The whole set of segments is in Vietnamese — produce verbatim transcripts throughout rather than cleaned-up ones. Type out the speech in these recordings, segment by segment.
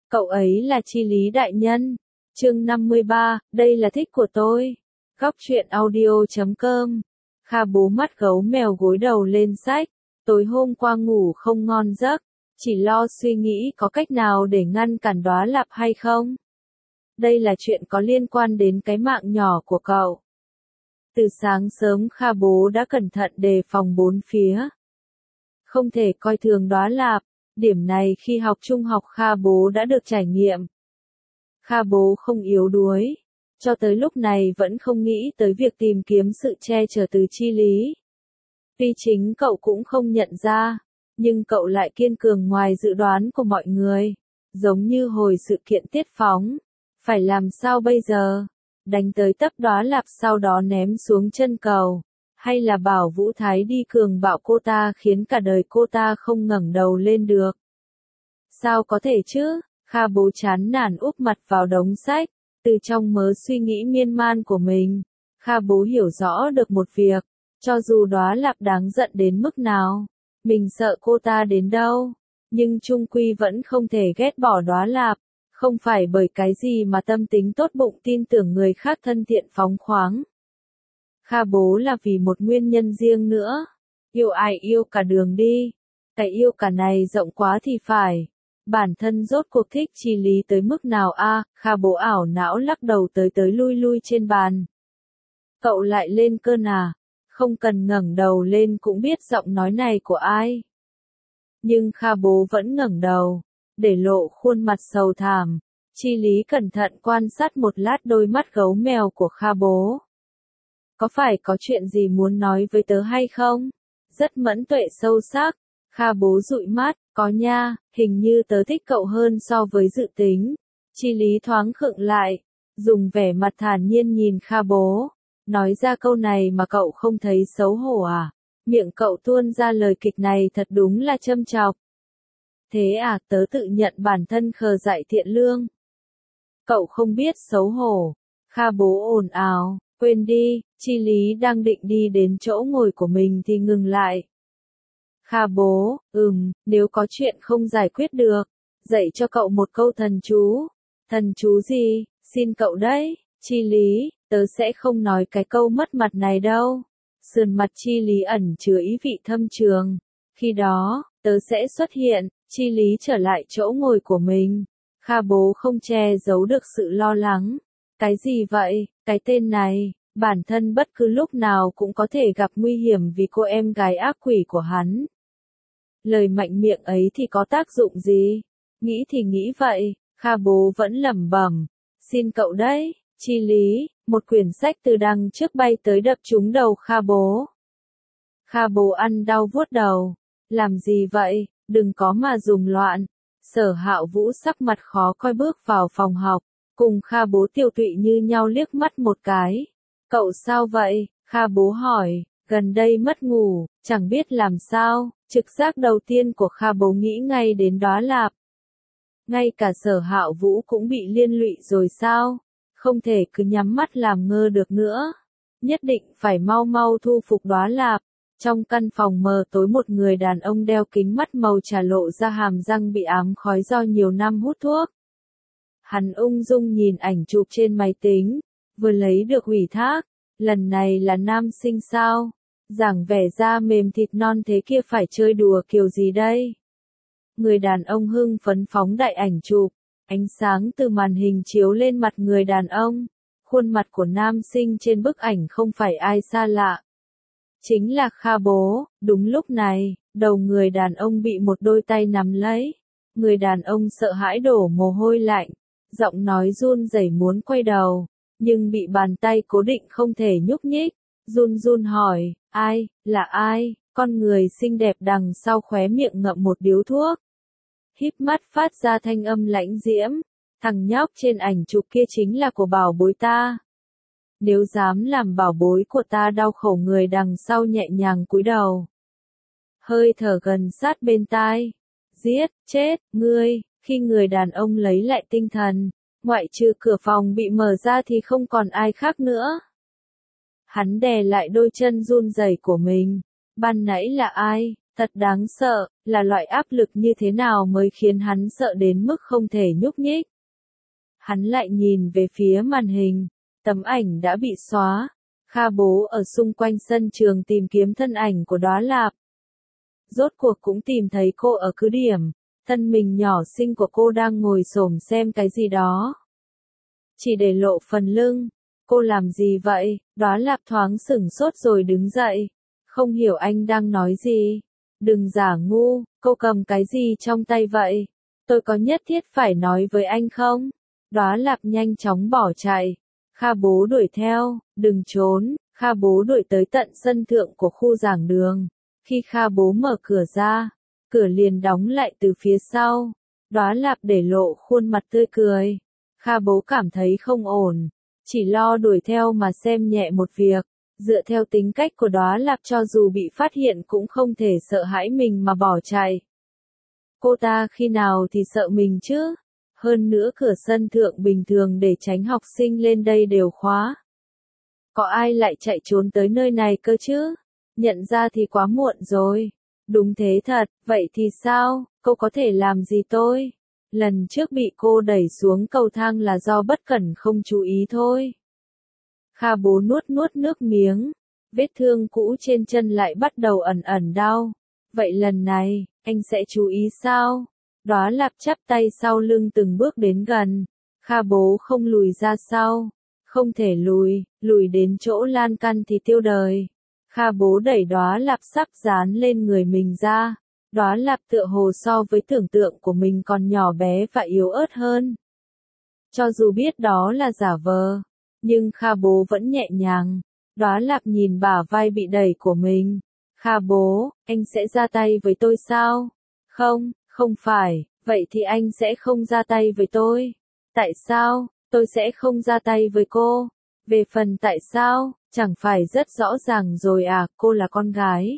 Cậu ấy là Chi Lý đại nhân. Chương năm mươi ba, đây là thích của tôi. Góc truyện audio chấm com. Kha bố mắt gấu mèo gối đầu lên sách. Tối hôm qua ngủ không ngon giấc, chỉ lo suy nghĩ có cách nào để ngăn cản Đóa Lạp hay không. Đây là chuyện có liên quan đến cái mạng nhỏ của cậu. Từ sáng sớm Kha bố đã cẩn thận đề phòng bốn phía. Không thể coi thường Đóa Lạp, điểm này khi học trung học Kha bố đã được trải nghiệm. Kha bố không yếu đuối, cho tới lúc này vẫn không nghĩ tới việc tìm kiếm sự che chở từ Chi Lý. Tuy chính cậu cũng không nhận ra, nhưng cậu lại kiên cường ngoài dự đoán của mọi người. Giống như hồi sự kiện tiết phóng. Phải làm sao bây giờ? Đánh tới tấp Đóa Lạp sau đó ném xuống chân cầu. Hay là bảo Vũ Thái đi cường bạo cô ta khiến cả đời cô ta không ngẩng đầu lên được? Sao có thể chứ? Kha bố chán nản úp mặt vào đống sách. Từ trong mớ suy nghĩ miên man của mình, Kha bố hiểu rõ được một việc. Cho dù Đóa Lạp đáng giận đến mức nào, mình sợ cô ta đến đâu, nhưng chung quy vẫn không thể ghét bỏ Đóa Lạp. Không phải bởi cái gì mà tâm tính tốt bụng tin tưởng người khác thân thiện phóng khoáng. Kha bố là vì một nguyên nhân riêng nữa. Yêu ai yêu cả đường đi. Cái yêu cả này rộng quá thì phải. Bản thân rốt cuộc thích Chi Lý tới mức nào a? À, Kha bố ảo não lắc đầu tới tới lui lui trên bàn. Cậu lại lên cơn à? Không cần ngẩng đầu lên cũng biết giọng nói này của ai. Nhưng Kha bố vẫn ngẩng đầu, để lộ khuôn mặt sầu thảm. Chi Lý cẩn thận quan sát một lát đôi mắt gấu mèo của Kha bố. Có phải có chuyện gì muốn nói với tớ hay không? Rất mẫn tuệ sâu sắc. Kha bố dụi mắt, có nha, hình như tớ thích cậu hơn so với dự tính. Chi Lý thoáng khựng lại, dùng vẻ mặt thản nhiên nhìn Kha bố. Nói ra câu này mà cậu không thấy xấu hổ à? Miệng cậu tuôn ra lời kịch này thật đúng là châm chọc. Thế à, tớ tự nhận bản thân khờ dại thiện lương. Cậu không biết xấu hổ. Kha bố ồn ào, quên đi. Chi Lý đang định đi đến chỗ ngồi của mình thì ngừng lại. Kha bố, ừm, nếu có chuyện không giải quyết được, dạy cho cậu một câu thần chú. Thần chú gì? Xin cậu đấy. Chi Lý, tớ sẽ không nói cái câu mất mặt này đâu. Sườn mặt Chi Lý ẩn chứa ý vị thâm trường. Khi đó, tớ sẽ xuất hiện. Chi Lý trở lại chỗ ngồi của mình. Kha bố không che giấu được sự lo lắng. Cái gì vậy? Cái tên này, bản thân bất cứ lúc nào cũng có thể gặp nguy hiểm vì cô em gái ác quỷ của hắn. Lời mạnh miệng ấy thì có tác dụng gì? Nghĩ thì nghĩ vậy, Kha bố vẫn lẩm bẩm. Xin cậu đấy, Chi Lý. Một quyển sách từ đằng trước bay tới đập trúng đầu Kha bố. Kha bố ăn đau vuốt đầu. Làm gì vậy? Đừng có mà dùng loạn. Sở Hạo Vũ sắc mặt khó coi bước vào phòng học, cùng Kha bố tiêu tụy như nhau liếc mắt một cái. Cậu sao vậy? Kha bố hỏi. Gần đây mất ngủ, chẳng biết làm sao. Trực giác đầu tiên của Kha bố nghĩ ngay đến Đóa Lạp. Ngay cả Sở Hạo Vũ cũng bị liên lụy rồi sao? Không thể cứ nhắm mắt làm ngơ được nữa. Nhất định phải mau mau thu phục Đóa Lạp. Trong căn phòng mờ tối một người đàn ông đeo kính mắt màu trà lộ ra hàm răng bị ám khói do nhiều năm hút thuốc. Hắn ung dung nhìn ảnh chụp trên máy tính, vừa lấy được ủy thác. Lần này là nam sinh sao? Giảng vẻ da mềm thịt non thế kia phải chơi đùa kiểu gì đây? Người đàn ông hưng phấn phóng đại ảnh chụp. Ánh sáng từ màn hình chiếu lên mặt người đàn ông. Khuôn mặt của nam sinh trên bức ảnh không phải ai xa lạ. Chính là Kha bố. Đúng lúc này, đầu người đàn ông bị một đôi tay nắm lấy. Người đàn ông sợ hãi đổ mồ hôi lạnh. Giọng nói run rẩy muốn quay đầu, nhưng bị bàn tay cố định không thể nhúc nhích. Run run hỏi, ai, là ai? Con người xinh đẹp đằng sau khóe miệng ngậm một điếu thuốc. Híp mắt phát ra thanh âm lãnh diễm. Thằng nhóc trên ảnh chụp kia chính là của bảo bối ta. Nếu dám làm bảo bối của ta đau khổ, người đằng sau nhẹ nhàng cúi đầu. Hơi thở gần sát bên tai. Giết, chết, ngươi. Khi người đàn ông lấy lại tinh thần, ngoại trừ cửa phòng bị mở ra thì không còn ai khác nữa. Hắn đè lại đôi chân run rẩy của mình. Ban nãy là ai? Thật đáng sợ, là loại áp lực như thế nào mới khiến hắn sợ đến mức không thể nhúc nhích. Hắn lại nhìn về phía màn hình, tấm ảnh đã bị xóa. Kha Bố ở xung quanh sân trường tìm kiếm thân ảnh của Đóa Lạp. Rốt cuộc cũng tìm thấy cô ở cứ điểm, thân mình nhỏ xinh của cô đang ngồi xổm xem cái gì đó. Chỉ để lộ phần lưng, cô làm gì vậy? Đóa Lạp thoáng sửng sốt rồi đứng dậy, không hiểu anh đang nói gì. Đừng giả ngu, cô cầm cái gì trong tay vậy? Tôi có nhất thiết phải nói với anh không? Đóa Lạp nhanh chóng bỏ chạy. Kha Bố đuổi theo, đừng trốn. Kha Bố đuổi tới tận sân thượng của khu giảng đường. Khi Kha Bố mở cửa ra, cửa liền đóng lại từ phía sau. Đóa Lạp để lộ khuôn mặt tươi cười. Kha Bố cảm thấy không ổn, chỉ lo đuổi theo mà xem nhẹ một việc. Dựa theo tính cách của Đóa Lạp cho dù bị phát hiện cũng không thể sợ hãi mình mà bỏ chạy. Cô ta khi nào thì sợ mình chứ? Hơn nữa cửa sân thượng bình thường để tránh học sinh lên đây đều khóa. Có ai lại chạy trốn tới nơi này cơ chứ? Nhận ra thì quá muộn rồi. Đúng thế thật, vậy thì sao? Cô có thể làm gì tôi? Lần trước bị cô đẩy xuống cầu thang là do bất cẩn không chú ý thôi. Kha Bố nuốt nuốt nước miếng, vết thương cũ trên chân lại bắt đầu ẩn ẩn đau. Vậy lần này, anh sẽ chú ý sao? Đóa Lạp chắp tay sau lưng từng bước đến gần. Kha Bố không lùi ra sau. Không thể lùi, lùi đến chỗ lan can thì tiêu đời. Kha Bố đẩy Đóa Lạp sắp dán lên người mình ra. Đóa Lạp tựa hồ so với tưởng tượng của mình còn nhỏ bé và yếu ớt hơn. Cho dù biết đó là giả vờ, nhưng Kha Bố vẫn nhẹ nhàng. Đóa Lạp nhìn bả vai bị đẩy của mình. Kha Bố, anh sẽ ra tay với tôi sao? Không, không phải, vậy thì anh sẽ không ra tay với tôi. Tại sao, tôi sẽ không ra tay với cô? Về phần tại sao, chẳng phải rất rõ ràng rồi à, cô là con gái.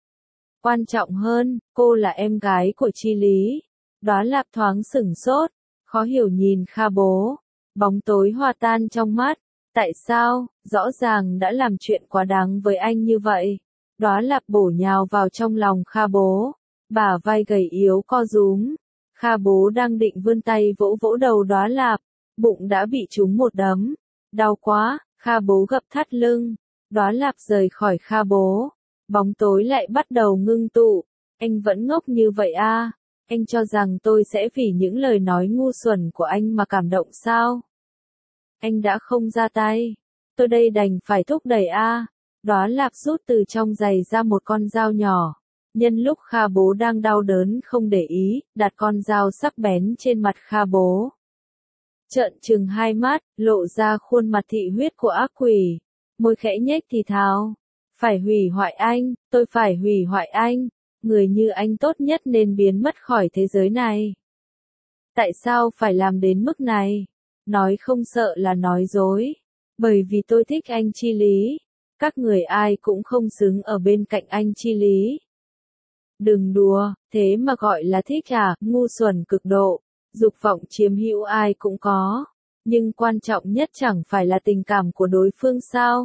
Quan trọng hơn, cô là em gái của Chi Lý. Đóa Lạp thoáng sửng sốt, khó hiểu nhìn Kha Bố. Bóng tối hòa tan trong mắt. Tại sao, rõ ràng đã làm chuyện quá đáng với anh như vậy. Đóa Lạp bổ nhào vào trong lòng Kha Bố. Bả vai gầy yếu co rúm. Kha Bố đang định vươn tay vỗ vỗ đầu Đóa Lạp. Bụng đã bị trúng một đấm. Đau quá, Kha Bố gập thắt lưng. Đóa Lạp rời khỏi Kha Bố. Bóng tối lại bắt đầu ngưng tụ. Anh vẫn ngốc như vậy à? Anh cho rằng tôi sẽ vì những lời nói ngu xuẩn của anh mà cảm động sao? Anh đã không ra tay. Tôi đây đành phải thúc đẩy a. Đóa Lạp rút từ trong giày ra một con dao nhỏ. Nhân lúc Kha Bố đang đau đớn không để ý, đặt con dao sắc bén trên mặt Kha Bố. Trợn trừng hai mắt, lộ ra khuôn mặt thị huyết của ác quỷ. Môi khẽ nhếch thì thào. Phải hủy hoại anh, tôi phải hủy hoại anh. Người như anh tốt nhất nên biến mất khỏi thế giới này. Tại sao phải làm đến mức này? Nói không sợ là nói dối. Bởi vì tôi thích anh Chi Lý. Các người ai cũng không xứng ở bên cạnh anh Chi Lý. Đừng đùa, thế mà gọi là thích à, ngu xuẩn cực độ. Dục vọng chiếm hữu ai cũng có. Nhưng quan trọng nhất chẳng phải là tình cảm của đối phương sao?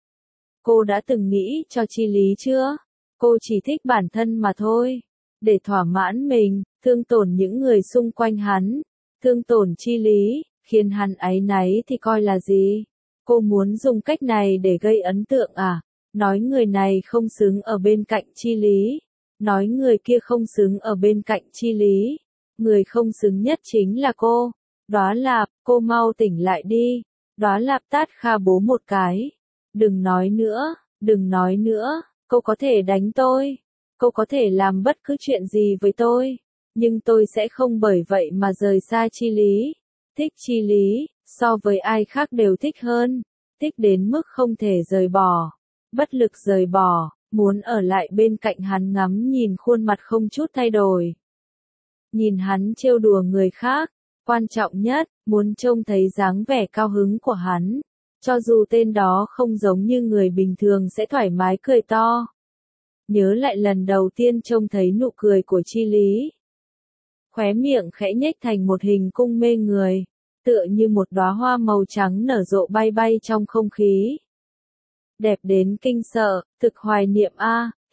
Cô đã từng nghĩ cho Chi Lý chưa? Cô chỉ thích bản thân mà thôi. Để thỏa mãn mình, thương tổn những người xung quanh hắn. Thương tổn Chi Lý, khiến hắn áy náy thì coi là gì? Cô muốn dùng cách này để gây ấn tượng à? Nói người này không xứng ở bên cạnh Chi Lý. Nói người kia không xứng ở bên cạnh Chi Lý. Người không xứng nhất chính là cô. Đóa Lạp, cô mau tỉnh lại đi. Đóa Lạp tát Kha Bố một cái. Đừng nói nữa, đừng nói nữa. Cô có thể đánh tôi. Cô có thể làm bất cứ chuyện gì với tôi. Nhưng tôi sẽ không bởi vậy mà rời xa Chi Lý. Thích Chi Lý, so với ai khác đều thích hơn. Thích đến mức không thể rời bỏ. Bất lực rời bỏ, muốn ở lại bên cạnh hắn ngắm nhìn khuôn mặt không chút thay đổi. Nhìn hắn trêu đùa người khác. Quan trọng nhất, muốn trông thấy dáng vẻ cao hứng của hắn. Cho dù tên đó không giống như người bình thường sẽ thoải mái cười to. Nhớ lại lần đầu tiên trông thấy nụ cười của Chi Lý. Khóe miệng khẽ nhếch thành một hình cung mê người. Tựa như một đóa hoa màu trắng nở rộ bay bay trong không khí. Đẹp đến kinh sợ, thực hoài niệm a.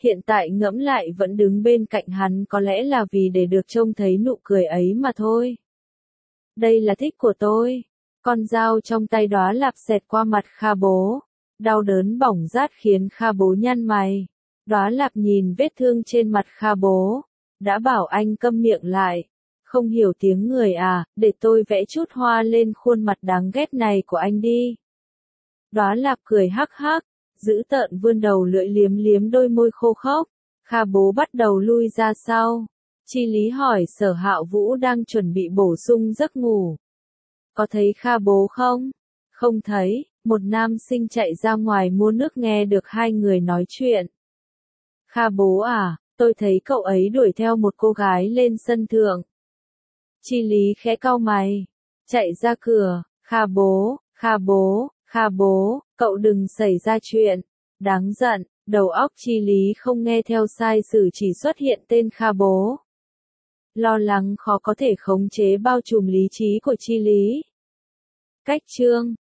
Hiện tại ngẫm lại vẫn đứng bên cạnh hắn có lẽ là vì để được trông thấy nụ cười ấy mà thôi. Đây là thích của tôi. Con dao trong tay Đóa Lạp xẹt qua mặt Kha Bố. Đau đớn bỏng rát khiến Kha Bố nhăn mày. Đóa Lạp nhìn vết thương trên mặt Kha Bố. Đã bảo anh câm miệng lại. Không hiểu tiếng người à, để tôi vẽ chút hoa lên khuôn mặt đáng ghét này của anh đi. Đóa Lạp cười hắc hắc, dữ tợn vươn đầu lưỡi liếm liếm đôi môi khô khốc. Kha Bố bắt đầu lui ra sau. Chi Lý hỏi Sở Hạo Vũ đang chuẩn bị bổ sung giấc ngủ. Có thấy Kha Bố không? Không thấy, một nam sinh chạy ra ngoài mua nước nghe được hai người nói chuyện. Kha Bố à, tôi thấy cậu ấy đuổi theo một cô gái lên sân thượng. Chi Lý khẽ cau mày, chạy ra cửa. Kha Bố, Kha Bố, Kha Bố, cậu đừng xảy ra chuyện. Đáng giận, đầu óc Chi Lý không nghe theo sai sử chỉ xuất hiện tên Kha Bố. Lo lắng khó có thể khống chế bao trùm lý trí của Chi Lý. Cách chương